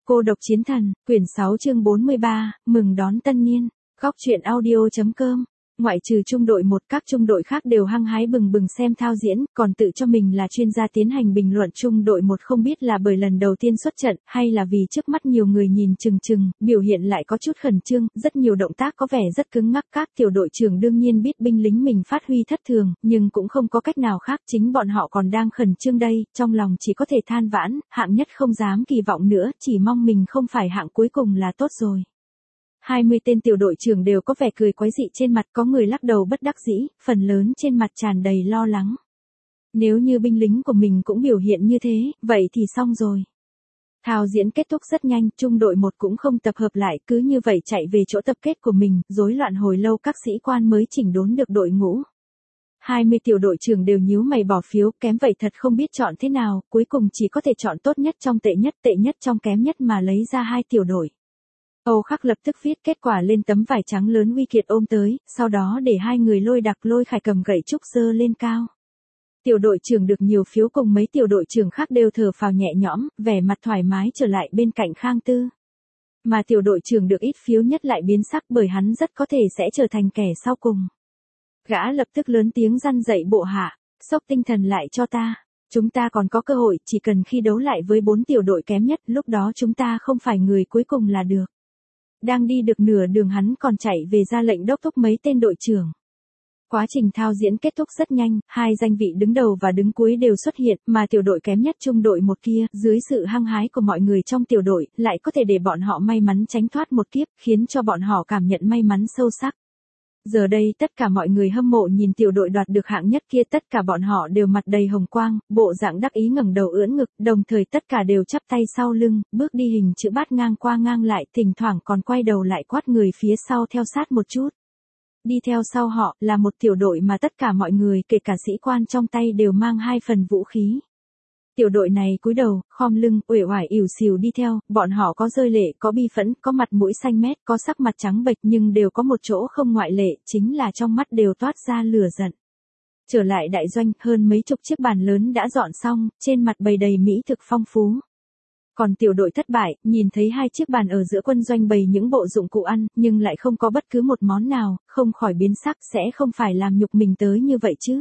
Cô độc chiến thần, quyển 6 chương 43, mừng đón tân niên. Góc truyện audio.com. Ngoại trừ trung đội một, các trung đội khác đều hăng hái bừng bừng xem thao diễn, còn tự cho mình là chuyên gia tiến hành bình luận. Trung đội một không biết là bởi lần đầu tiên xuất trận, hay là vì trước mắt nhiều người nhìn chừng chừng, biểu hiện lại có chút khẩn trương, rất nhiều động tác có vẻ rất cứng ngắc. Các tiểu đội trưởng đương nhiên biết binh lính mình phát huy thất thường, nhưng cũng không có cách nào khác, chính bọn họ còn đang khẩn trương đây, trong lòng chỉ có thể than vãn, hạng nhất không dám kỳ vọng nữa, chỉ mong mình không phải hạng cuối cùng là tốt rồi. 20 tên tiểu đội trưởng đều có vẻ cười quái dị trên mặt, có người lắc đầu bất đắc dĩ, phần lớn trên mặt tràn đầy lo lắng. Nếu như binh lính của mình cũng biểu hiện như thế, vậy thì xong rồi. Thao diễn kết thúc rất nhanh, trung đội một cũng không tập hợp lại, cứ như vậy chạy về chỗ tập kết của mình, rối loạn hồi lâu các sĩ quan mới chỉnh đốn được đội ngũ. 20 tiểu đội trưởng đều nhíu mày bỏ phiếu, kém vậy thật không biết chọn thế nào, cuối cùng chỉ có thể chọn tốt nhất trong tệ nhất trong kém nhất mà lấy ra 2 tiểu đội. Âu Khắc lập tức viết kết quả lên tấm vải trắng lớn, Uy Kiệt ôm tới, sau đó để 2 người Lôi Khải cầm gậy trúc giơ lên cao. Tiểu đội trưởng được nhiều phiếu cùng mấy tiểu đội trưởng khác đều thở phào nhẹ nhõm, vẻ mặt thoải mái trở lại bên cạnh Khang Tư. Mà tiểu đội trưởng được ít phiếu nhất lại biến sắc, bởi hắn rất có thể sẽ trở thành kẻ sau cùng. Gã lập tức lớn tiếng răn dạy bộ hạ, xốc tinh thần lại cho ta. Chúng ta còn có cơ hội, chỉ cần khi đấu lại với 4 tiểu đội kém nhất, lúc đó chúng ta không phải người cuối cùng là được. Đang đi được nửa đường hắn còn chạy về ra lệnh đốc thúc mấy tên đội trưởng. Quá trình thao diễn kết thúc rất nhanh, 2 danh vị đứng đầu và đứng cuối đều xuất hiện, mà tiểu đội kém nhất trung đội một kia, dưới sự hăng hái của mọi người trong tiểu đội, lại có thể để bọn họ may mắn tránh thoát một kiếp, khiến cho bọn họ cảm nhận may mắn sâu sắc. Giờ đây tất cả mọi người hâm mộ nhìn tiểu đội đoạt được hạng nhất kia, tất cả bọn họ đều mặt đầy hồng quang, bộ dạng đắc ý ngẩng đầu ưỡn ngực, đồng thời tất cả đều chắp tay sau lưng, bước đi hình chữ bát ngang qua ngang lại, thỉnh thoảng còn quay đầu lại quát người phía sau theo sát một chút. Đi theo sau họ là một tiểu đội mà tất cả mọi người, kể cả sĩ quan trong tay đều mang 2 phần vũ khí. Tiểu đội này cúi đầu, khom lưng, uể oải ỉu xìu đi theo, bọn họ có rơi lệ, có bi phẫn, có mặt mũi xanh mét, có sắc mặt trắng bệch, nhưng đều có một chỗ không ngoại lệ, chính là trong mắt đều toát ra lửa giận. Trở lại đại doanh, hơn mấy chục chiếc bàn lớn đã dọn xong, trên mặt bày đầy mỹ thực phong phú. Còn tiểu đội thất bại, nhìn thấy 2 chiếc bàn ở giữa quân doanh bày những bộ dụng cụ ăn, nhưng lại không có bất cứ một món nào, không khỏi biến sắc, sẽ không phải làm nhục mình tới như vậy chứ.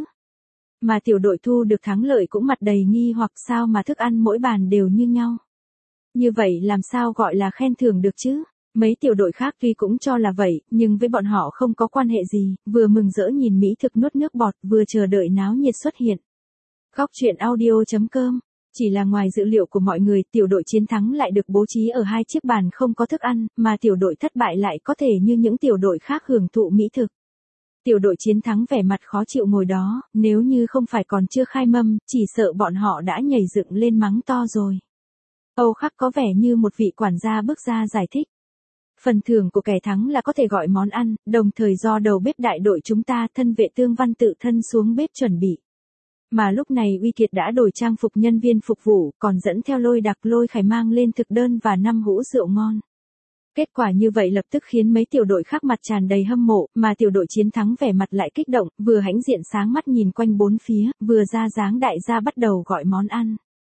Mà tiểu đội thu được thắng lợi cũng mặt đầy nghi hoặc, sao mà thức ăn mỗi bàn đều như nhau. Như vậy làm sao gọi là khen thưởng được chứ? Mấy tiểu đội khác tuy cũng cho là vậy, nhưng với bọn họ không có quan hệ gì, vừa mừng rỡ nhìn mỹ thực nuốt nước bọt, vừa chờ đợi náo nhiệt xuất hiện. Góc truyện audio.com. Chỉ là ngoài dự liệu của mọi người, tiểu đội chiến thắng lại được bố trí ở 2 chiếc bàn không có thức ăn, mà tiểu đội thất bại lại có thể như những tiểu đội khác hưởng thụ mỹ thực. Tiểu đội chiến thắng vẻ mặt khó chịu ngồi đó, nếu như không phải còn chưa khai mâm, chỉ sợ bọn họ đã nhảy dựng lên mắng to rồi. Âu Khắc có vẻ như một vị quản gia bước ra giải thích. Phần thưởng của kẻ thắng là có thể gọi món ăn, đồng thời do đầu bếp đại đội chúng ta thân vệ Tương Văn tự thân xuống bếp chuẩn bị. Mà lúc này Uy Kiệt đã đổi trang phục nhân viên phục vụ, còn dẫn theo Lôi Khải mang lên thực đơn và 5 hũ rượu ngon. Kết quả như vậy lập tức khiến mấy tiểu đội khác mặt tràn đầy hâm mộ, mà tiểu đội chiến thắng vẻ mặt lại kích động, vừa hãnh diện sáng mắt nhìn quanh bốn phía, vừa ra dáng đại gia bắt đầu gọi món ăn.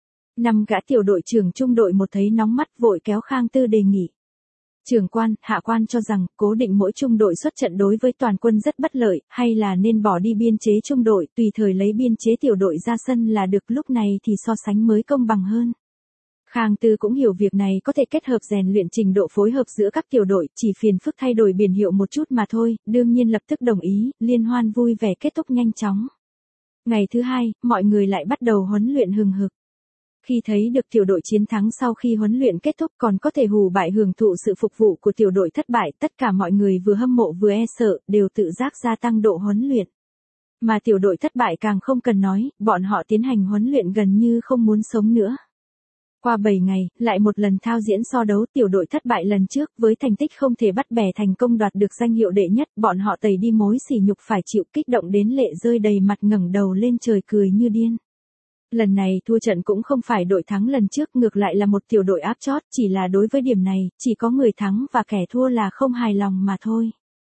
5 gã tiểu đội trưởng trung đội một thấy nóng mắt vội kéo Khang Tư đề nghị. Trưởng quan, hạ quan cho rằng, cố định mỗi trung đội xuất trận đối với toàn quân rất bất lợi, hay là nên bỏ đi biên chế trung đội, tùy thời lấy biên chế tiểu đội ra sân là được, lúc này thì so sánh mới công bằng hơn. Khang Tư cũng hiểu việc này có thể kết hợp rèn luyện trình độ phối hợp giữa các tiểu đội, chỉ phiền phức thay đổi biển hiệu một chút mà thôi, đương nhiên lập tức đồng ý, liên hoan vui vẻ kết thúc nhanh chóng. Ngày thứ 2, mọi người lại bắt đầu huấn luyện hừng hực. Khi thấy được tiểu đội chiến thắng sau khi huấn luyện kết thúc còn có thể hù bại hưởng thụ sự phục vụ của tiểu đội thất bại, tất cả mọi người vừa hâm mộ vừa e sợ, đều tự giác gia tăng độ huấn luyện. Mà tiểu đội thất bại càng không cần nói, bọn họ tiến hành huấn luyện gần như không muốn sống nữa. Qua 7 ngày, lại một lần thao diễn so đấu, tiểu đội thất bại lần trước với thành tích không thể bắt bẻ thành công đoạt được danh hiệu đệ nhất, bọn họ tẩy đi mối sỉ nhục phải chịu, kích động đến lệ rơi đầy mặt, ngẩng đầu lên trời cười như điên. Lần này thua trận cũng không phải đội thắng lần trước, ngược lại là một tiểu đội áp chót, chỉ là đối với điểm này, chỉ có người thắng và kẻ thua là không hài lòng mà thôi.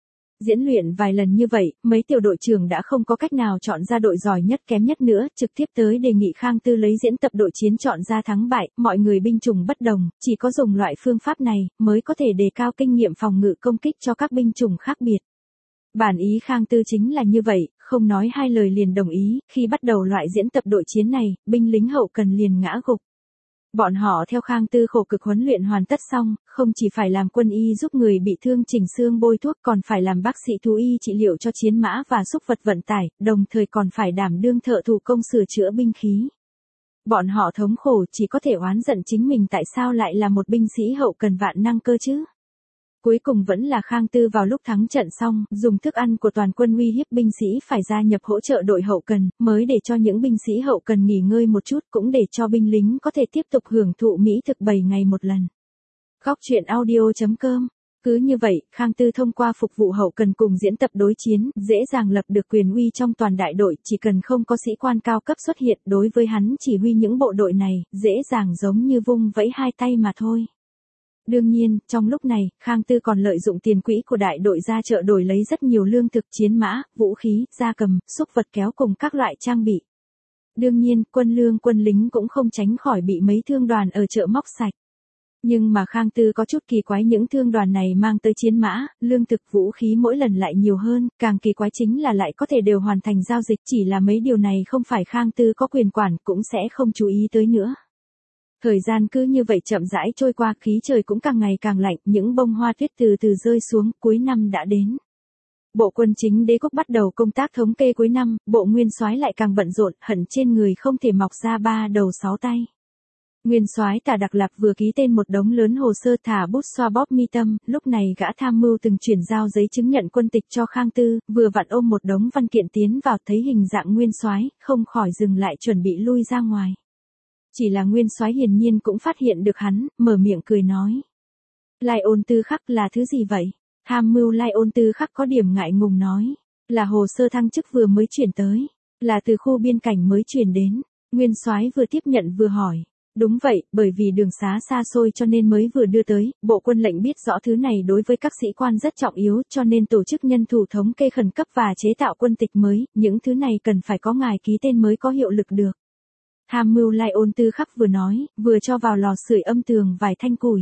Diễn luyện vài lần như vậy, mấy tiểu đội trưởng đã không có cách nào chọn ra đội giỏi nhất kém nhất nữa, trực tiếp tới đề nghị Khang Tư lấy diễn tập đội chiến chọn ra thắng bại, mọi người binh chủng bất đồng, chỉ có dùng loại phương pháp này, mới có thể đề cao kinh nghiệm phòng ngự công kích cho các binh chủng khác biệt. Bản ý Khang Tư chính là như vậy, không nói hai lời liền đồng ý, khi bắt đầu loại diễn tập đội chiến này, binh lính hậu cần liền ngã gục. Bọn họ theo Khang Tư khổ cực huấn luyện hoàn tất xong, không chỉ phải làm quân y giúp người bị thương chỉnh xương bôi thuốc còn phải làm bác sĩ thú y trị liệu cho chiến mã và súc vật vận tải, đồng thời còn phải đảm đương thợ thủ công sửa chữa binh khí. Bọn họ thống khổ chỉ có thể oán giận chính mình tại sao lại là một binh sĩ hậu cần vạn năng cơ chứ. Cuối cùng vẫn là Khang Tư vào lúc thắng trận xong, dùng thức ăn của toàn quân uy hiếp binh sĩ phải gia nhập hỗ trợ đội hậu cần, mới để cho những binh sĩ hậu cần nghỉ ngơi một chút cũng để cho binh lính có thể tiếp tục hưởng thụ mỹ thực 7 ngày một lần. Góc truyện audio.com. Cứ như vậy, Khang Tư thông qua phục vụ hậu cần cùng diễn tập đối chiến, dễ dàng lập được quyền uy trong toàn đại đội, chỉ cần không có sĩ quan cao cấp xuất hiện đối với hắn chỉ huy những bộ đội này, dễ dàng giống như vung vẫy hai tay mà thôi. Đương nhiên, trong lúc này, Khang Tư còn lợi dụng tiền quỹ của đại đội ra chợ đổi lấy rất nhiều lương thực, chiến mã, vũ khí, gia cầm, súc vật kéo cùng các loại trang bị. Đương nhiên, quân lương quân lính cũng không tránh khỏi bị mấy thương đoàn ở chợ móc sạch. Nhưng mà Khang Tư có chút kỳ quái, những thương đoàn này mang tới chiến mã, lương thực, vũ khí mỗi lần lại nhiều hơn, càng kỳ quái chính là lại có thể đều hoàn thành giao dịch, chỉ là mấy điều này không phải Khang Tư có quyền quản cũng sẽ không chú ý tới nữa. Thời gian cứ như vậy chậm rãi trôi qua, khí trời cũng càng ngày càng lạnh, những bông hoa tuyết từ từ rơi xuống, cuối năm đã đến. Bộ quân chính đế quốc bắt đầu công tác thống kê cuối năm, bộ nguyên soái lại càng bận rộn, hận trên người không thể mọc ra 3 đầu 6 tay. Nguyên soái Tả Đặc Lạc vừa ký tên một đống lớn hồ sơ thả bút xoa bóp mi tâm, lúc này gã tham mưu từng chuyển giao giấy chứng nhận quân tịch cho Khang Tư, vừa vặn ôm một đống văn kiện tiến vào, thấy hình dạng nguyên soái, không khỏi dừng lại chuẩn bị lui ra ngoài. Chỉ là nguyên soái hiển nhiên cũng phát hiện được hắn, mở miệng cười nói. Lai Ôn Tư Khắc là thứ gì vậy? Tham mưu Lai Ôn Tư Khắc có điểm ngại ngùng nói. Là hồ sơ thăng chức vừa mới chuyển tới. Là từ khu biên cảnh mới chuyển đến. Nguyên soái vừa tiếp nhận vừa hỏi. Đúng vậy, bởi vì đường xá xa xôi cho nên mới vừa đưa tới, bộ quân lệnh biết rõ thứ này đối với các sĩ quan rất trọng yếu cho nên tổ chức nhân thủ thống kê khẩn cấp và chế tạo quân tịch mới, những thứ này cần phải có ngài ký tên mới có hiệu lực được. Tham mưu Lai Ôn Tư Khắc vừa nói, vừa cho vào lò sưởi âm tường vài thanh củi.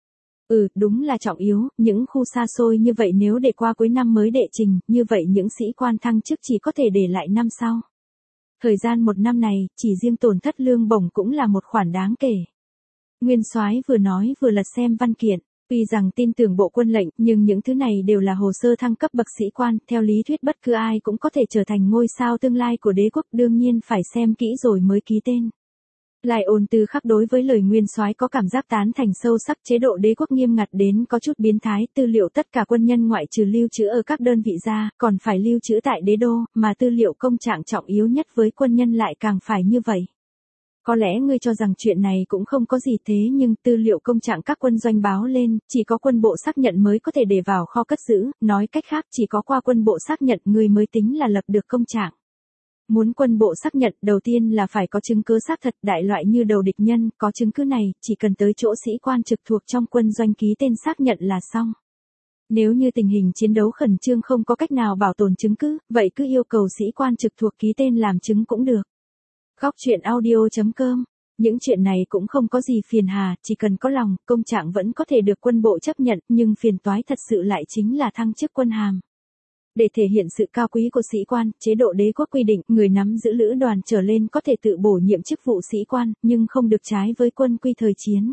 Đúng là trọng yếu, những khu xa xôi như vậy nếu để qua cuối năm mới đệ trình, như vậy những sĩ quan thăng chức chỉ có thể để lại năm sau. Thời gian một năm này, chỉ riêng tổn thất lương bổng cũng là một khoản đáng kể. Nguyên soái vừa nói vừa lật xem văn kiện. Tuy rằng tin tưởng bộ quân lệnh, nhưng những thứ này đều là hồ sơ thăng cấp bậc sĩ quan, theo lý thuyết bất cứ ai cũng có thể trở thành ngôi sao tương lai của đế quốc, đương nhiên phải xem kỹ rồi mới ký tên. Lai Ôn Tư Khắc đối với lời nguyên soái có cảm giác tán thành sâu sắc, chế độ đế quốc nghiêm ngặt đến có chút biến thái, tư liệu tất cả quân nhân ngoại trừ lưu trữ ở các đơn vị ra, còn phải lưu trữ tại đế đô, mà tư liệu công trạng trọng yếu nhất với quân nhân lại càng phải như vậy. Có lẽ ngươi cho rằng chuyện này cũng không có gì, thế nhưng tư liệu công trạng các quân doanh báo lên, chỉ có quân bộ xác nhận mới có thể để vào kho cất giữ, nói cách khác chỉ có qua quân bộ xác nhận người mới tính là lập được công trạng. Muốn quân bộ xác nhận, đầu tiên là phải có chứng cứ xác thật, đại loại như đầu địch nhân, có chứng cứ này, chỉ cần tới chỗ sĩ quan trực thuộc trong quân doanh ký tên xác nhận là xong. Nếu như tình hình chiến đấu khẩn trương không có cách nào bảo tồn chứng cứ, vậy cứ yêu cầu sĩ quan trực thuộc ký tên làm chứng cũng được. Góc truyện audio.com. Những chuyện này cũng không có gì phiền hà, chỉ cần có lòng, công trạng vẫn có thể được quân bộ chấp nhận, nhưng phiền toái thật sự lại chính là thăng chức quân hàm. Để thể hiện sự cao quý của sĩ quan, chế độ đế quốc quy định, người nắm giữ lữ đoàn trở lên có thể tự bổ nhiệm chức vụ sĩ quan, nhưng không được trái với quân quy thời chiến.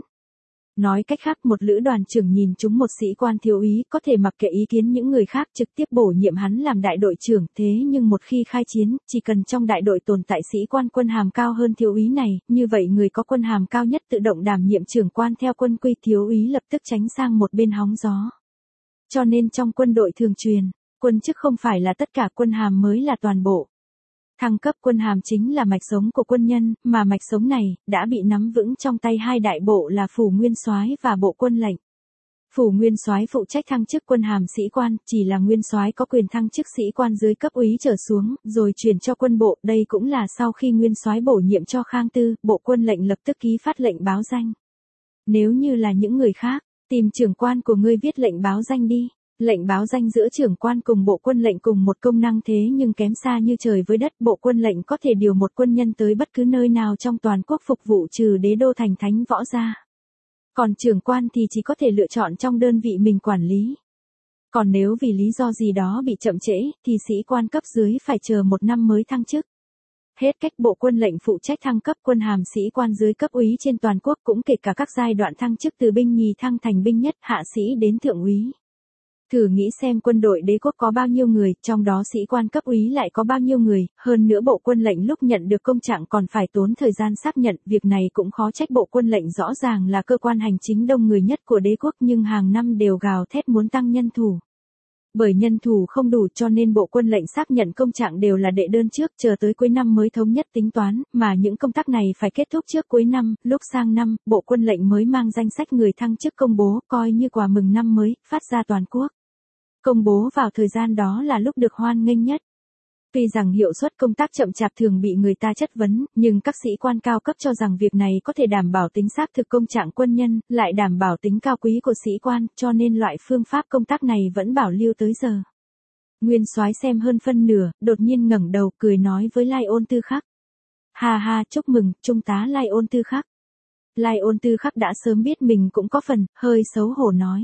Nói cách khác, một lữ đoàn trưởng nhìn trúng một sĩ quan thiếu úy, có thể mặc kệ ý kiến những người khác trực tiếp bổ nhiệm hắn làm đại đội trưởng, thế nhưng một khi khai chiến, chỉ cần trong đại đội tồn tại sĩ quan quân hàm cao hơn thiếu úy này, như vậy người có quân hàm cao nhất tự động đảm nhiệm trưởng quan theo quân quy, thiếu úy lập tức tránh sang một bên hóng gió. Cho nên trong quân đội thường truyền, quân chức không phải là tất cả, quân hàm mới là toàn bộ. Thăng cấp quân hàm chính là mạch sống của quân nhân, mà mạch sống này đã bị nắm vững trong tay hai đại bộ là Phủ Nguyên Soái và Bộ Quân lệnh. Phủ Nguyên Soái phụ trách thăng chức quân hàm sĩ quan, chỉ là Nguyên Soái có quyền thăng chức sĩ quan dưới cấp úy trở xuống, rồi chuyển cho quân bộ, đây cũng là sau khi Nguyên Soái bổ nhiệm cho Khang Tư, Bộ Quân lệnh lập tức ký phát lệnh báo danh. Nếu như là những người khác, tìm trưởng quan của ngươi viết lệnh báo danh đi. Lệnh báo danh giữa trưởng quan cùng bộ quân lệnh cùng một công năng thế nhưng kém xa như trời với đất. Bộ quân lệnh có thể điều một quân nhân tới bất cứ nơi nào trong toàn quốc phục vụ trừ đế đô thành thánh võ gia. Còn trưởng quan thì chỉ có thể lựa chọn trong đơn vị mình quản lý. Còn nếu vì lý do gì đó bị chậm trễ, thì sĩ quan cấp dưới phải chờ 1 năm mới thăng chức. Hết cách bộ quân lệnh phụ trách thăng cấp quân hàm sĩ quan dưới cấp úy trên toàn quốc, cũng kể cả các giai đoạn thăng chức từ binh nhì thăng thành binh nhất, hạ sĩ đến thượng úy. Thử nghĩ xem quân đội đế quốc có bao nhiêu người, trong đó sĩ quan cấp úy lại có bao nhiêu người, hơn nữa bộ quân lệnh lúc nhận được công trạng còn phải tốn thời gian xác nhận, việc này cũng khó trách bộ quân lệnh rõ ràng là cơ quan hành chính đông người nhất của đế quốc nhưng hàng năm đều gào thét muốn tăng nhân thủ. Bởi nhân thủ không đủ cho nên bộ quân lệnh xác nhận công trạng đều là đệ đơn trước, chờ tới cuối năm mới thống nhất tính toán, mà những công tác này phải kết thúc trước cuối năm, lúc sang năm, bộ quân lệnh mới mang danh sách người thăng chức công bố, coi như quà mừng năm mới, phát ra toàn quốc. Công bố vào thời gian đó là lúc được hoan nghênh nhất. Tuy rằng hiệu suất công tác chậm chạp thường bị người ta chất vấn, nhưng các sĩ quan cao cấp cho rằng việc này có thể đảm bảo tính xác thực công trạng quân nhân, lại đảm bảo tính cao quý của sĩ quan, cho nên loại phương pháp công tác này vẫn bảo lưu tới giờ. Nguyên soái xem hơn phân nửa, đột nhiên ngẩng đầu cười nói với Lai Ôn Tư Khắc. Ha ha, chúc mừng, trung tá Lai Ôn Tư Khắc. Lai Ôn Tư Khắc đã sớm biết mình cũng có phần, hơi xấu hổ nói.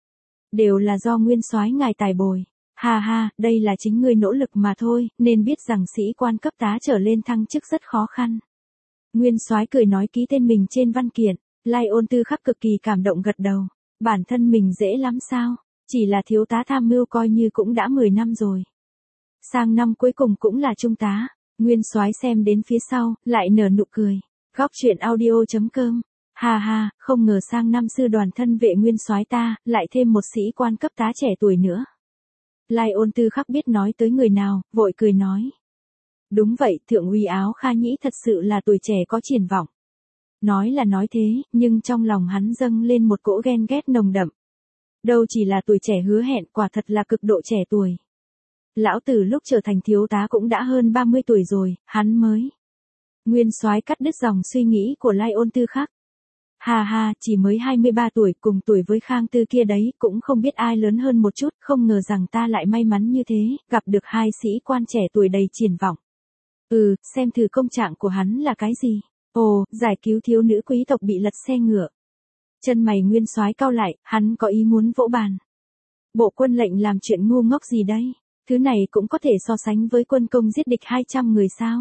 Đều là do nguyên soái ngài tài bồi. Ha ha, đây là chính ngươi nỗ lực mà thôi, nên biết rằng sĩ quan cấp tá trở lên thăng chức rất khó khăn. Nguyên soái cười nói ký tên mình trên văn kiện. Lai Ôn Tư Khắc cực kỳ cảm động gật đầu. Bản thân mình dễ lắm sao? Chỉ là thiếu tá tham mưu coi như cũng đã 10 năm rồi. Sang năm cuối cùng cũng là trung tá. Nguyên soái xem đến phía sau, lại nở nụ cười. Góc truyện audio.com. Ha ha, không ngờ sang năm sư đoàn thân vệ nguyên soái ta, lại thêm một sĩ quan cấp tá trẻ tuổi nữa. Lai Ôn Tư Khắc biết nói tới người nào, vội cười nói. Đúng vậy, thượng úy Áo Kha Nhĩ thật sự là tuổi trẻ có triển vọng. Nói là nói thế, nhưng trong lòng hắn dâng lên một cỗ ghen ghét nồng đậm. Đâu chỉ là tuổi trẻ hứa hẹn, quả thật là cực độ trẻ tuổi. Lão tử lúc trở thành thiếu tá cũng đã hơn 30 tuổi rồi, hắn mới. Nguyên soái cắt đứt dòng suy nghĩ của Lai Ôn Tư Khắc. Ha ha, chỉ mới 23 tuổi, cùng tuổi với Khang Tư kia đấy, cũng không biết ai lớn hơn một chút, không ngờ rằng ta lại may mắn như thế, gặp được hai sĩ quan trẻ tuổi đầy triển vọng. Xem thử công trạng của hắn là cái gì? Ồ, giải cứu thiếu nữ quý tộc bị lật xe ngựa. Chân mày nguyên soái cau lại, hắn có ý muốn vỗ bàn. Bộ quân lệnh làm chuyện ngu ngốc gì đây? Thứ này cũng có thể so sánh với quân công giết địch 200 người sao?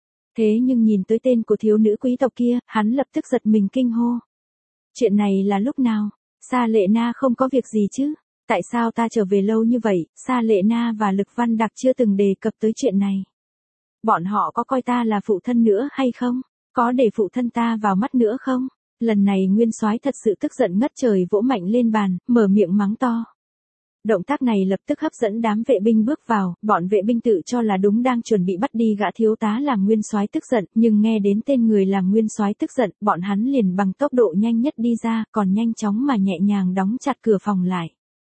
Thế nhưng nhìn tới tên của thiếu nữ quý tộc kia, hắn lập tức giật mình kinh hô. Chuyện này là lúc nào? Sa Lệ Na không có việc gì chứ? Tại sao ta trở về lâu như vậy, Sa Lệ Na và Lực Văn Đặc chưa từng đề cập tới chuyện này? Bọn họ có coi ta là phụ thân nữa hay không? Có để phụ thân ta vào mắt nữa không? Lần này nguyên soái thật sự tức giận ngất trời, vỗ mạnh lên bàn, mở miệng mắng to. Động tác này lập tức hấp dẫn đám vệ binh bước vào, bọn vệ binh tự cho là đúng đang chuẩn bị bắt đi gã thiếu tá làm nguyên soái tức giận, nhưng nghe đến tên người làm nguyên soái tức giận, bọn hắn liền bằng tốc độ nhanh nhất đi ra, còn nhanh chóng mà nhẹ nhàng đóng chặt cửa phòng lại.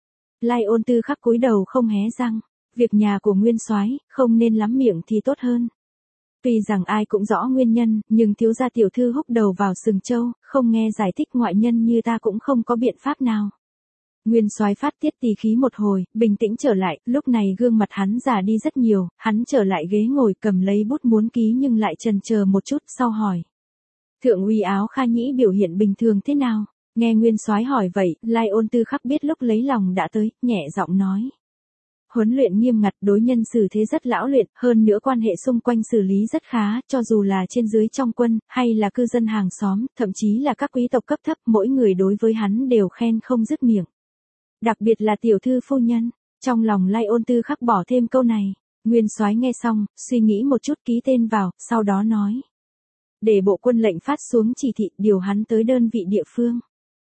Lai Ôn Tư Khắc cúi đầu không hé răng, việc nhà của nguyên soái không nên lắm miệng thì tốt hơn. Tuy rằng ai cũng rõ nguyên nhân, nhưng thiếu gia tiểu thư húc đầu vào sừng trâu, không nghe giải thích ngoại nhân như ta cũng không có biện pháp nào. Nguyên soái phát tiết tì khí một hồi, bình tĩnh trở lại, lúc này gương mặt hắn già đi rất nhiều, hắn trở lại ghế ngồi cầm lấy bút muốn ký nhưng lại chần chờ một chút sau hỏi. Thượng úy Áo Kha Nhĩ biểu hiện bình thường thế nào? Nghe nguyên soái hỏi vậy, Lai Ôn Tư Khắc biết lúc lấy lòng đã tới, nhẹ giọng nói. Huấn luyện nghiêm ngặt, đối nhân xử thế rất lão luyện, hơn nữa quan hệ xung quanh xử lý rất khá, cho dù là trên dưới trong quân, hay là cư dân hàng xóm, thậm chí là các quý tộc cấp thấp, mỗi người đối với hắn đều khen không dứt miệng. Đặc biệt là tiểu thư phu nhân, trong lòng Lai Ôn Tư Khắc bỏ thêm câu này. Nguyên soái nghe xong, suy nghĩ một chút ký tên vào, sau đó nói. Để bộ quân lệnh phát xuống chỉ thị, điều hắn tới đơn vị địa phương.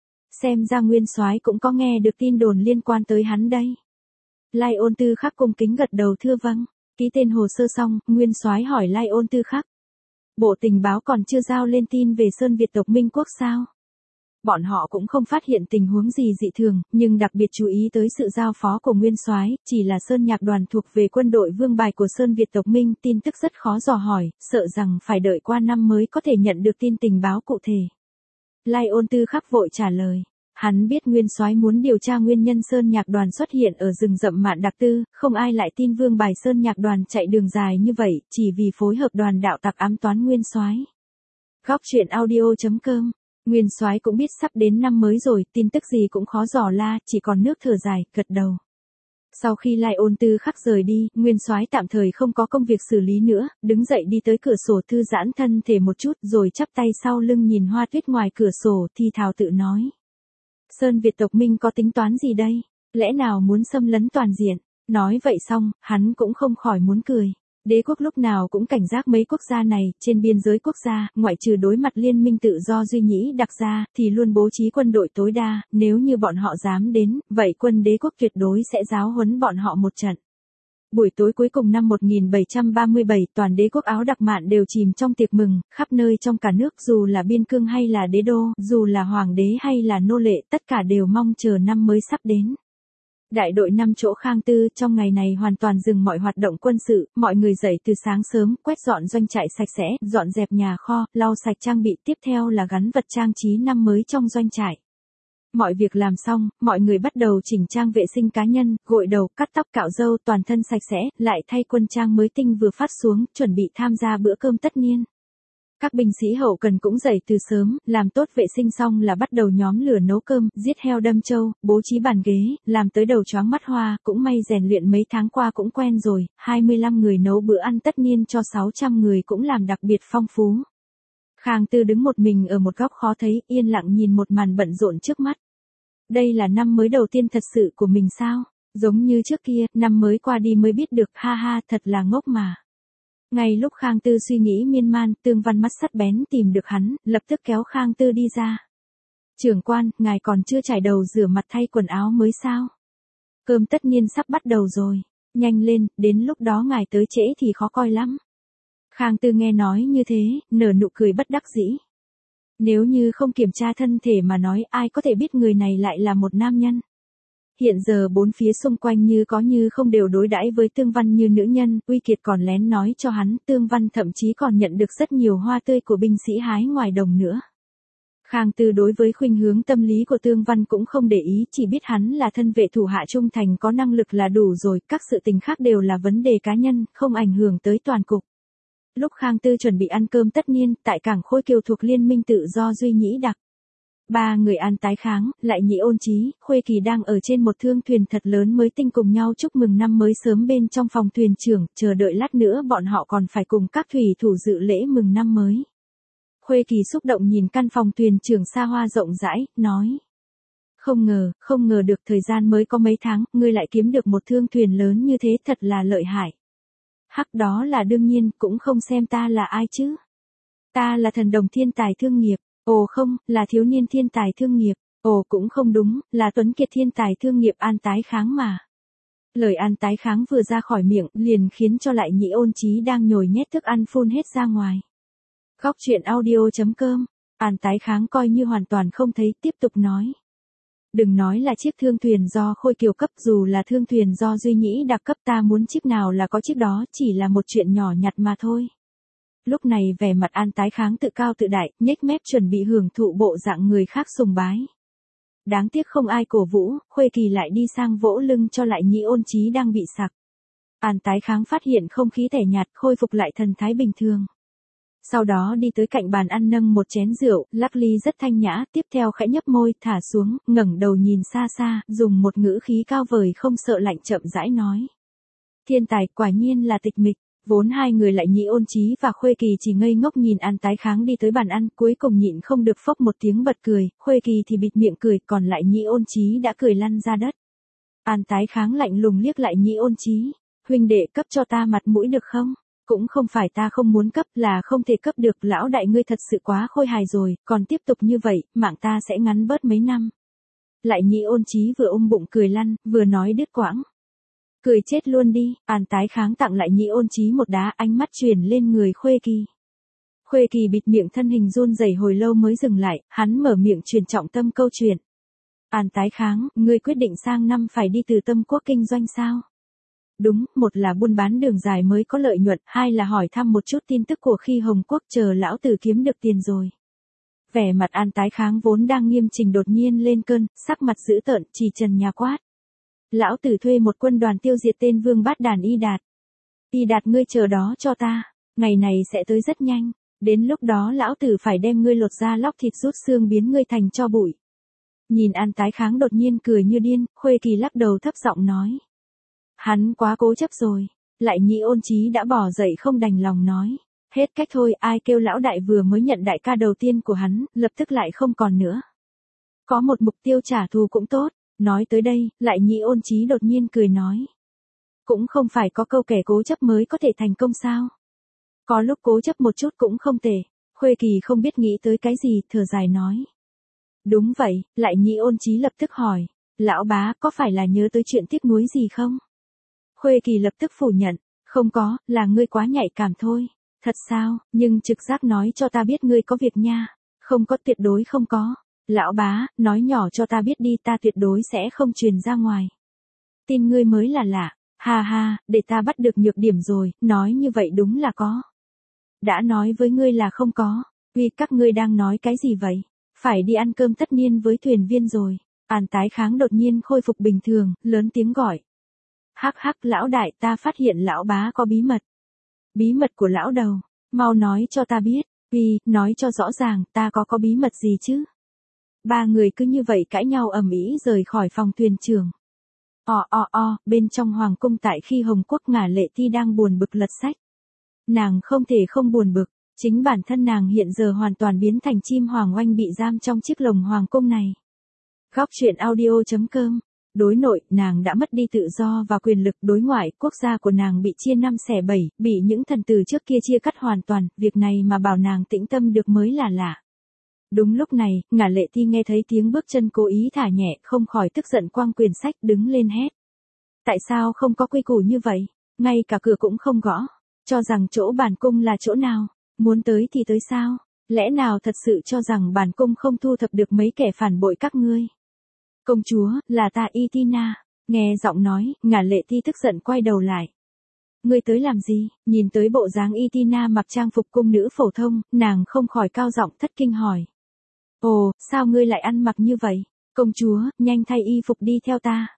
Xem ra nguyên soái cũng có nghe được tin đồn liên quan tới hắn đây. Lai Ôn Tư Khắc cung kính gật đầu thưa vâng. Ký tên hồ sơ xong, nguyên soái hỏi Lai Ôn Tư Khắc. Bộ tình báo còn chưa giao lên tin về Sơn Việt tộc Minh Quốc sao? Bọn họ cũng không phát hiện tình huống gì dị thường, nhưng đặc biệt chú ý tới sự giao phó của nguyên soái, chỉ là Sơn Nhạc đoàn thuộc về quân đội vương bài của Sơn Việt tộc Minh, tin tức rất khó dò hỏi, sợ rằng phải đợi qua năm mới có thể nhận được tin tình báo cụ thể. Lai Ôn Tư Khắc vội trả lời. Hắn biết Nguyên Soái muốn điều tra nguyên nhân Sơn Nhạc Đoàn xuất hiện ở rừng rậm Mạn Đặc Tư, không ai lại tin Vương Bài Sơn Nhạc Đoàn chạy đường dài như vậy, chỉ vì phối hợp đoàn đạo tặc ám toán Nguyên Soái. Góc truyện audio.com. Nguyên Soái cũng biết sắp đến năm mới rồi, tin tức gì cũng khó dò la, chỉ còn nước thở dài, gật đầu. Sau khi Lai Ôn Tư Khắc rời đi, Nguyên Soái tạm thời không có công việc xử lý nữa, đứng dậy đi tới cửa sổ thư giãn thân thể một chút, rồi chắp tay sau lưng nhìn hoa tuyết ngoài cửa sổ, thi thào tự nói. Sơn Việt tộc Minh có tính toán gì đây? Lẽ nào muốn xâm lấn toàn diện? Nói vậy xong, hắn cũng không khỏi muốn cười. Đế quốc lúc nào cũng cảnh giác mấy quốc gia này, trên biên giới quốc gia, ngoại trừ đối mặt liên minh tự do Duy Nhĩ đặt ra, thì luôn bố trí quân đội tối đa, nếu như bọn họ dám đến, vậy quân đế quốc tuyệt đối sẽ giáo huấn bọn họ một trận. Buổi tối cuối cùng năm 1737, toàn đế quốc Áo Đặc Mạn đều chìm trong tiệc mừng, khắp nơi trong cả nước, dù là biên cương hay là đế đô, dù là hoàng đế hay là nô lệ, tất cả đều mong chờ năm mới sắp đến. Đại đội 5 chỗ Khang Tư trong ngày này hoàn toàn dừng mọi hoạt động quân sự, mọi người dậy từ sáng sớm, quét dọn doanh trại sạch sẽ, dọn dẹp nhà kho, lau sạch trang bị, tiếp theo là gắn vật trang trí năm mới trong doanh trại. Mọi việc làm xong, mọi người bắt đầu chỉnh trang vệ sinh cá nhân, gội đầu, cắt tóc cạo râu, toàn thân sạch sẽ, lại thay quân trang mới tinh vừa phát xuống, chuẩn bị tham gia bữa cơm tất niên. Các binh sĩ hậu cần cũng dậy từ sớm, làm tốt vệ sinh xong là bắt đầu nhóm lửa nấu cơm, giết heo đâm trâu, bố trí bàn ghế, làm tới đầu choáng mắt hoa, cũng may rèn luyện mấy tháng qua cũng quen rồi, 25 người nấu bữa ăn tất niên cho 600 người cũng làm đặc biệt phong phú. Khang Tư đứng một mình ở một góc khó thấy, yên lặng nhìn một màn bận rộn trước mắt. Đây là năm mới đầu tiên thật sự của mình sao? Giống như trước kia, năm mới qua đi mới biết được, ha ha, thật là ngốc mà. Ngay lúc Khang Tư suy nghĩ miên man, Tương Văn mắt sắc bén tìm được hắn, lập tức kéo Khang Tư đi ra. Trưởng quan, ngài còn chưa chải đầu rửa mặt thay quần áo mới sao? Cơm tất niên sắp bắt đầu rồi. Nhanh lên, đến lúc đó ngài tới trễ thì khó coi lắm. Khang Tư nghe nói như thế, nở nụ cười bất đắc dĩ. Nếu như không kiểm tra thân thể mà nói, ai có thể biết người này lại là một nam nhân. Hiện giờ bốn phía xung quanh như có như không đều đối đãi với Tương Văn như nữ nhân, Uy Kiệt còn lén nói cho hắn, Tương Văn thậm chí còn nhận được rất nhiều hoa tươi của binh sĩ hái ngoài đồng nữa. Khang Tư đối với khuynh hướng tâm lý của Tương Văn cũng không để ý, chỉ biết hắn là thân vệ thủ hạ trung thành có năng lực là đủ rồi, các sự tình khác đều là vấn đề cá nhân, không ảnh hưởng tới toàn cục. Lúc Khang Tư chuẩn bị ăn cơm tất niên, tại cảng Khôi Kiều thuộc Liên minh tự do Duy Nhĩ Đặc. Ba người An Tái Kháng, lại Nhị Ôn Chí, Khuê Kỳ đang ở trên một thương thuyền thật lớn mới tinh cùng nhau chúc mừng năm mới sớm bên trong phòng thuyền trưởng, chờ đợi lát nữa bọn họ còn phải cùng các thủy thủ dự lễ mừng năm mới. Khuê Kỳ xúc động nhìn căn phòng thuyền trưởng xa hoa rộng rãi, nói. Không ngờ được thời gian mới có mấy tháng, ngươi lại kiếm được một thương thuyền lớn như thế thật là lợi hại. Hắc đó là đương nhiên, cũng không xem ta là ai chứ. Ta là thần đồng thiên tài thương nghiệp. Ồ không, là thiếu niên thiên tài thương nghiệp. Ồ cũng không đúng, là tuấn kiệt thiên tài thương nghiệp An Tái Kháng mà. Lời An Tái Kháng vừa ra khỏi miệng, liền khiến cho lại Nhị Ôn Chí đang nhồi nhét thức ăn phun hết ra ngoài. Góc truyện audio.com. An Tái Kháng coi như hoàn toàn không thấy, tiếp tục nói. Đừng nói là chiếc thương thuyền do Khôi Kiều cấp, dù là thương thuyền do Duy Nhĩ Đặc cấp, ta muốn chiếc nào là có chiếc đó, chỉ là một chuyện nhỏ nhặt mà thôi. Lúc này vẻ mặt An Tái Kháng tự cao tự đại, nhếch mép chuẩn bị hưởng thụ bộ dạng người khác sùng bái. Đáng tiếc không ai cổ vũ, Khuê Kỳ lại đi sang vỗ lưng cho lại Nhị Ôn Chí đang bị sặc. An Tái Kháng phát hiện không khí tẻ nhạt, khôi phục lại thần thái bình thường. Sau đó đi tới cạnh bàn ăn nâng một chén rượu, lắc ly rất thanh nhã, tiếp theo khẽ nhấp môi, thả xuống, ngẩng đầu nhìn xa xa, dùng một ngữ khí cao vời không sợ lạnh chậm rãi nói. Thiên tài, quả nhiên là tịch mịch. Vốn hai người lại Nhị Ôn Chí và Khuê Kỳ chỉ ngây ngốc nhìn An Tái Kháng đi tới bàn ăn, cuối cùng nhịn không được phốc một tiếng bật cười, Khuê Kỳ thì bịt miệng cười, còn lại Nhị Ôn Chí đã cười lăn ra đất. An Tái Kháng lạnh lùng liếc lại Nhị Ôn Chí, huynh đệ cấp cho ta mặt mũi được không? Cũng không phải ta không muốn cấp, là không thể cấp được, lão đại ngươi thật sự quá khôi hài rồi, còn tiếp tục như vậy, mạng ta sẽ ngắn bớt mấy năm. Lại Nhị Ôn Chí vừa ôm bụng cười lăn, vừa nói đứt quãng. Cười chết luôn đi, An Tái Kháng tặng lại Nhị Ôn Chí một đá, ánh mắt chuyển lên người Khuê Kỳ. Khuê Kỳ bịt miệng, thân hình run rẩy hồi lâu mới dừng lại, hắn mở miệng truyền trọng tâm câu chuyện. An Tái Kháng, ngươi quyết định sang năm phải đi từ Tâm Quốc kinh doanh sao? Đúng, một là buôn bán đường dài mới có lợi nhuận, hai là hỏi thăm một chút tin tức của khi Hồng Quốc, chờ lão tử kiếm được tiền rồi. Vẻ mặt An Tái Kháng vốn đang nghiêm chỉnh đột nhiên lên cơn, sắc mặt dữ tợn, chỉ trần nhà quát. Lão tử thuê một quân đoàn tiêu diệt tên vương bát đàn Y Đạt. Y Đạt ngươi chờ đó cho ta, ngày này sẽ tới rất nhanh, đến lúc đó lão tử phải đem ngươi lột da lóc thịt rút xương biến ngươi thành tro bụi. Nhìn An Tái Kháng đột nhiên cười như điên, Khuê Kỳ lắc đầu thấp giọng nói. Hắn quá cố chấp rồi, Lại Nhĩ Ôn Chí đã bỏ dậy không đành lòng nói. Hết cách thôi, ai kêu lão đại vừa mới nhận đại ca đầu tiên của hắn, lập tức lại không còn nữa. Có một mục tiêu trả thù cũng tốt, nói tới đây, Lại Nhĩ Ôn Chí đột nhiên cười nói. Cũng không phải có câu kẻ cố chấp mới có thể thành công sao. Có lúc cố chấp một chút cũng không tệ. Khuê Kỳ không biết nghĩ tới cái gì, thở dài nói. Đúng vậy, Lại Nhĩ Ôn Chí lập tức hỏi. Lão bá, có phải là nhớ tới chuyện tiếc nuối gì không? Khuê Kỳ lập tức phủ nhận. Không có, là ngươi quá nhạy cảm thôi. Thật sao, nhưng trực giác nói cho ta biết ngươi có việc nha. Không có, tuyệt đối không có. Lão bá, nói nhỏ cho ta biết đi, ta tuyệt đối sẽ không truyền ra ngoài. Tin ngươi mới là lạ. Ha ha, để ta bắt được nhược điểm rồi, nói như vậy đúng là có. Đã nói với ngươi là không có. Vì các ngươi đang nói cái gì vậy? Phải đi ăn cơm tất niên với thuyền viên rồi. An Tái Kháng đột nhiên khôi phục bình thường, lớn tiếng gọi. Hắc hắc, lão đại, ta phát hiện lão bá có bí mật. Bí mật của lão đầu, mau nói cho ta biết. Vì, nói cho rõ ràng, ta có bí mật gì chứ? Ba người cứ như vậy cãi nhau ầm ĩ rời khỏi phòng thuyền trưởng. Bên trong hoàng cung tại khi Hồng Quốc Ngả Lệ Ti đang buồn bực lật sách. Nàng không thể không buồn bực, chính bản thân nàng hiện giờ hoàn toàn biến thành chim hoàng oanh bị giam trong chiếc lồng hoàng cung này. Góc truyện audio.com. Đối nội, nàng đã mất đi tự do và quyền lực. Đối ngoại, quốc gia của nàng bị chia 5 xẻ 7, bị những thần tử trước kia chia cắt hoàn toàn, việc này mà bảo nàng tĩnh tâm được mới là lạ. Đúng lúc này, Ngả Lệ Ti nghe thấy tiếng bước chân cố ý thả nhẹ, không khỏi tức giận quăng quyển sách đứng lên hét. Tại sao không có quy củ như vậy? Ngay cả cửa cũng không gõ. Cho rằng chỗ bản cung là chỗ nào? Muốn tới thì tới sao? Lẽ nào thật sự cho rằng bản cung không thu thập được mấy kẻ phản bội các ngươi? Công chúa, là ta Itina. Nghe giọng nói, Ngả Lệ Ti tức giận quay đầu lại. Ngươi tới làm gì? Nhìn tới bộ dáng Itina mặc trang phục cung nữ phổ thông, nàng không khỏi cao giọng thất kinh hỏi. Ồ, sao ngươi lại ăn mặc như vậy? Công chúa, nhanh thay y phục đi theo ta.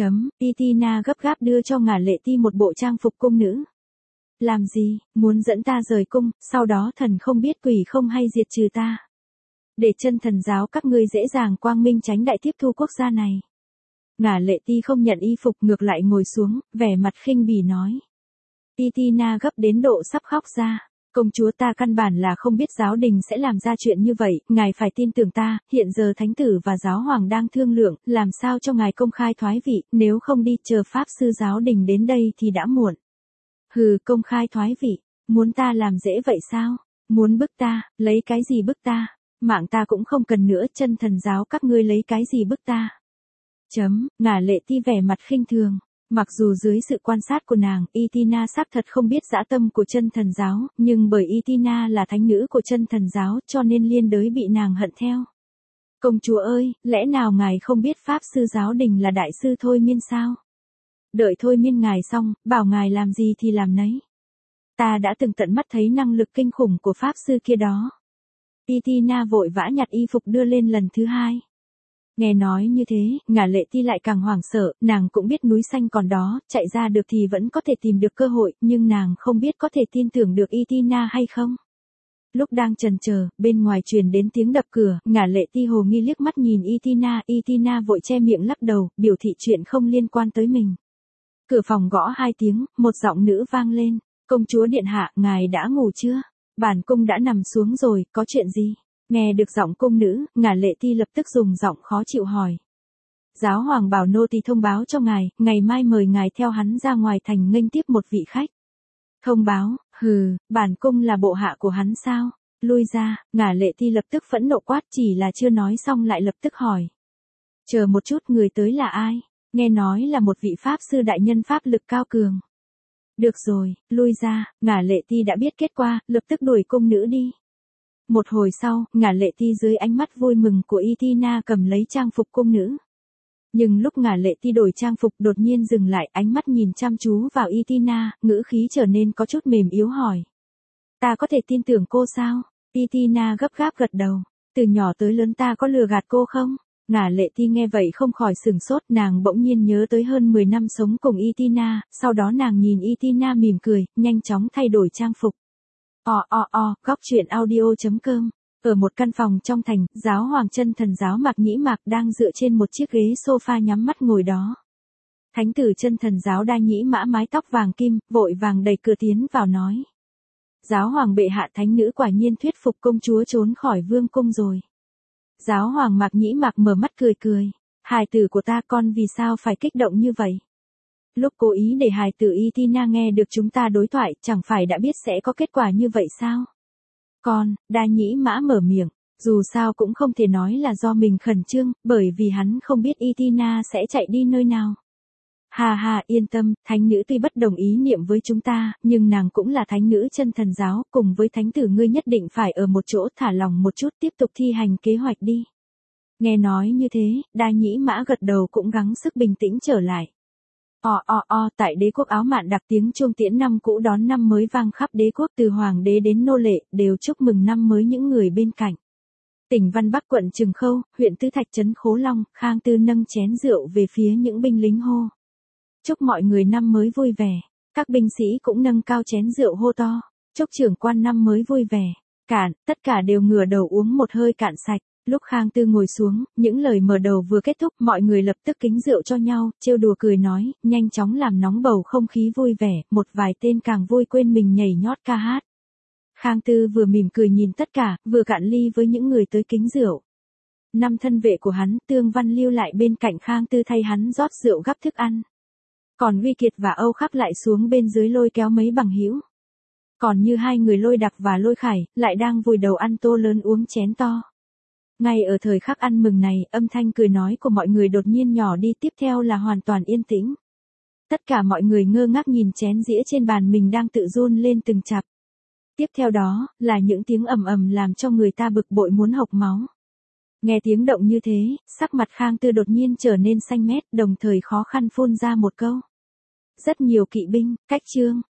Itina gấp gáp đưa cho Ngả Lệ Ti một bộ trang phục cung nữ. Làm gì, muốn dẫn ta rời cung, sau đó thần không biết quỷ không hay diệt trừ ta. Để chân thần giáo các ngươi dễ dàng quang minh tránh đại tiếp thu quốc gia này. Ngả Lệ Ti không nhận y phục, ngược lại ngồi xuống, vẻ mặt khinh bỉ nói. Itina gấp đến độ sắp khóc ra. Công chúa, ta căn bản là không biết giáo đình sẽ làm ra chuyện như vậy, ngài phải tin tưởng ta, hiện giờ thánh tử và giáo hoàng đang thương lượng, làm sao cho ngài công khai thoái vị, nếu không đi chờ pháp sư giáo đình đến đây thì đã muộn. Hừ, công khai thoái vị, muốn ta làm dễ vậy sao? Muốn bức ta, lấy cái gì bức ta? Mạng ta cũng không cần nữa, chân thần giáo các ngươi lấy cái gì bức ta? Ngả Lệ Ti vẻ mặt khinh thường. Mặc dù dưới sự quan sát của nàng, Itina xác thật không biết dã tâm của chân thần giáo, nhưng bởi Itina là thánh nữ của chân thần giáo cho nên liên đới bị nàng hận theo. Công chúa ơi, lẽ nào ngài không biết pháp sư giáo đình là đại sư thôi miên sao? Đợi thôi miên ngài xong, bảo ngài làm gì thì làm nấy. Ta đã từng tận mắt thấy năng lực kinh khủng của pháp sư kia đó. Itina vội vã nhặt y phục đưa lên lần thứ hai. Nghe nói như thế, Ngả Lệ Ti lại càng hoảng sợ, nàng cũng biết núi xanh còn đó, chạy ra được thì vẫn có thể tìm được cơ hội, nhưng nàng không biết có thể tin tưởng được Itina hay không. Lúc đang chần chờ, bên ngoài truyền đến tiếng đập cửa, Ngả Lệ Ti hồ nghi liếc mắt nhìn Itina vội che miệng lắc đầu, biểu thị chuyện không liên quan tới mình. Cửa phòng gõ 2 tiếng, một giọng nữ vang lên, công chúa điện hạ, ngài đã ngủ chưa? Bản cung đã nằm xuống rồi, có chuyện gì? Nghe được giọng cung nữ, Ngả Lệ Ti lập tức dùng giọng khó chịu hỏi. Giáo hoàng bảo nô tỳ thông báo cho ngài, ngày mai mời ngài theo hắn ra ngoài thành nghênh tiếp một vị khách. Thông báo, hừ, bản cung là bộ hạ của hắn sao? Lui ra, Ngả Lệ Ti lập tức phẫn nộ quát, chỉ là chưa nói xong lại lập tức hỏi. Chờ một chút, người tới là ai? Nghe nói là một vị pháp sư đại nhân pháp lực cao cường. Được rồi, lui ra, Ngả Lệ Ti đã biết kết quả, lập tức đuổi cung nữ đi. Một hồi sau, Ngả Lệ Ti dưới ánh mắt vui mừng của Itina cầm lấy trang phục cung nữ. Nhưng lúc Ngả Lệ Ti đổi trang phục đột nhiên dừng lại, ánh mắt nhìn chăm chú vào Itina, ngữ khí trở nên có chút mềm yếu hỏi. Ta có thể tin tưởng cô sao? Itina gấp gáp gật đầu. Từ nhỏ tới lớn ta có lừa gạt cô không? Ngả Lệ Thi nghe vậy không khỏi sửng sốt, nàng bỗng nhiên nhớ tới hơn 10 năm sống cùng Itina, sau đó nàng nhìn Itina mỉm cười, nhanh chóng thay đổi trang phục. Góc truyện audio.com. Ở một căn phòng trong thành, giáo hoàng chân thần giáo Mạc Nhĩ Mạc đang dựa trên một chiếc ghế sofa nhắm mắt ngồi đó. Thánh tử chân thần giáo Đa Nhĩ Mã mái tóc vàng kim, vội vàng đẩy cửa tiến vào nói. Giáo hoàng bệ hạ, thánh nữ quả nhiên thuyết phục công chúa trốn khỏi vương cung rồi. Giáo hoàng Mạc Nhĩ Mạc mở mắt cười cười. Hài tử của ta, con vì sao phải kích động như vậy? Lúc cố ý để hài tử Itina nghe được chúng ta đối thoại, chẳng phải đã biết sẽ có kết quả như vậy sao? Con, Đa Nhĩ Mã mở miệng, dù sao cũng không thể nói là do mình khẩn trương, bởi vì hắn không biết Itina sẽ chạy đi nơi nào. Ha, yên tâm, thánh nữ tuy bất đồng ý niệm với chúng ta, nhưng nàng cũng là thánh nữ chân thần giáo, cùng với thánh tử ngươi nhất định phải ở một chỗ thả lòng một chút, tiếp tục thi hành kế hoạch đi. Nghe nói như thế, Đa Nhĩ Mã gật đầu cũng gắng sức bình tĩnh trở lại. Tại đế quốc Áo Mạn Đặc, tiếng chuông tiễn năm cũ đón năm mới vang khắp đế quốc, từ hoàng đế đến nô lệ, đều chúc mừng năm mới những người bên cạnh. Tỉnh Văn Bắc quận Trừng Khâu, huyện Tứ Thạch trấn Khố Long, Khang Tư nâng chén rượu về phía những binh lính hô. Chúc mọi người năm mới vui vẻ. Các binh sĩ cũng nâng cao chén rượu hô to. Chúc trưởng quan năm mới vui vẻ. Tất cả đều ngửa đầu uống một hơi cạn sạch. Lúc Khang Tư ngồi xuống, những lời mở đầu vừa kết thúc, mọi người lập tức kính rượu cho nhau, trêu đùa cười nói, nhanh chóng làm nóng bầu không khí vui vẻ, một vài tên càng vui quên mình nhảy nhót ca hát. Khang Tư vừa mỉm cười nhìn tất cả, vừa cạn ly với những người tới kính rượu. 5 thân vệ của hắn, Tương Văn lưu lại bên cạnh Khang Tư thay hắn rót rượu gắp thức ăn. Còn Uy Kiệt và Âu Khắc lại xuống bên dưới lôi kéo mấy bằng hữu. Còn như hai người Lôi Đặc và Lôi Khải, lại đang vùi đầu ăn tô lớn uống chén to. Ngay ở thời khắc ăn mừng này, âm thanh cười nói của mọi người đột nhiên nhỏ đi, tiếp theo là hoàn toàn yên tĩnh. Tất cả mọi người ngơ ngác nhìn chén dĩa trên bàn mình đang tự run lên từng chặp. Tiếp theo đó, là những tiếng ầm ầm làm cho người ta bực bội muốn hộc máu. Nghe tiếng động như thế, sắc mặt Khang Tư đột nhiên trở nên xanh mét, đồng thời khó khăn phun ra một câu. Rất nhiều kỵ binh, cách trương.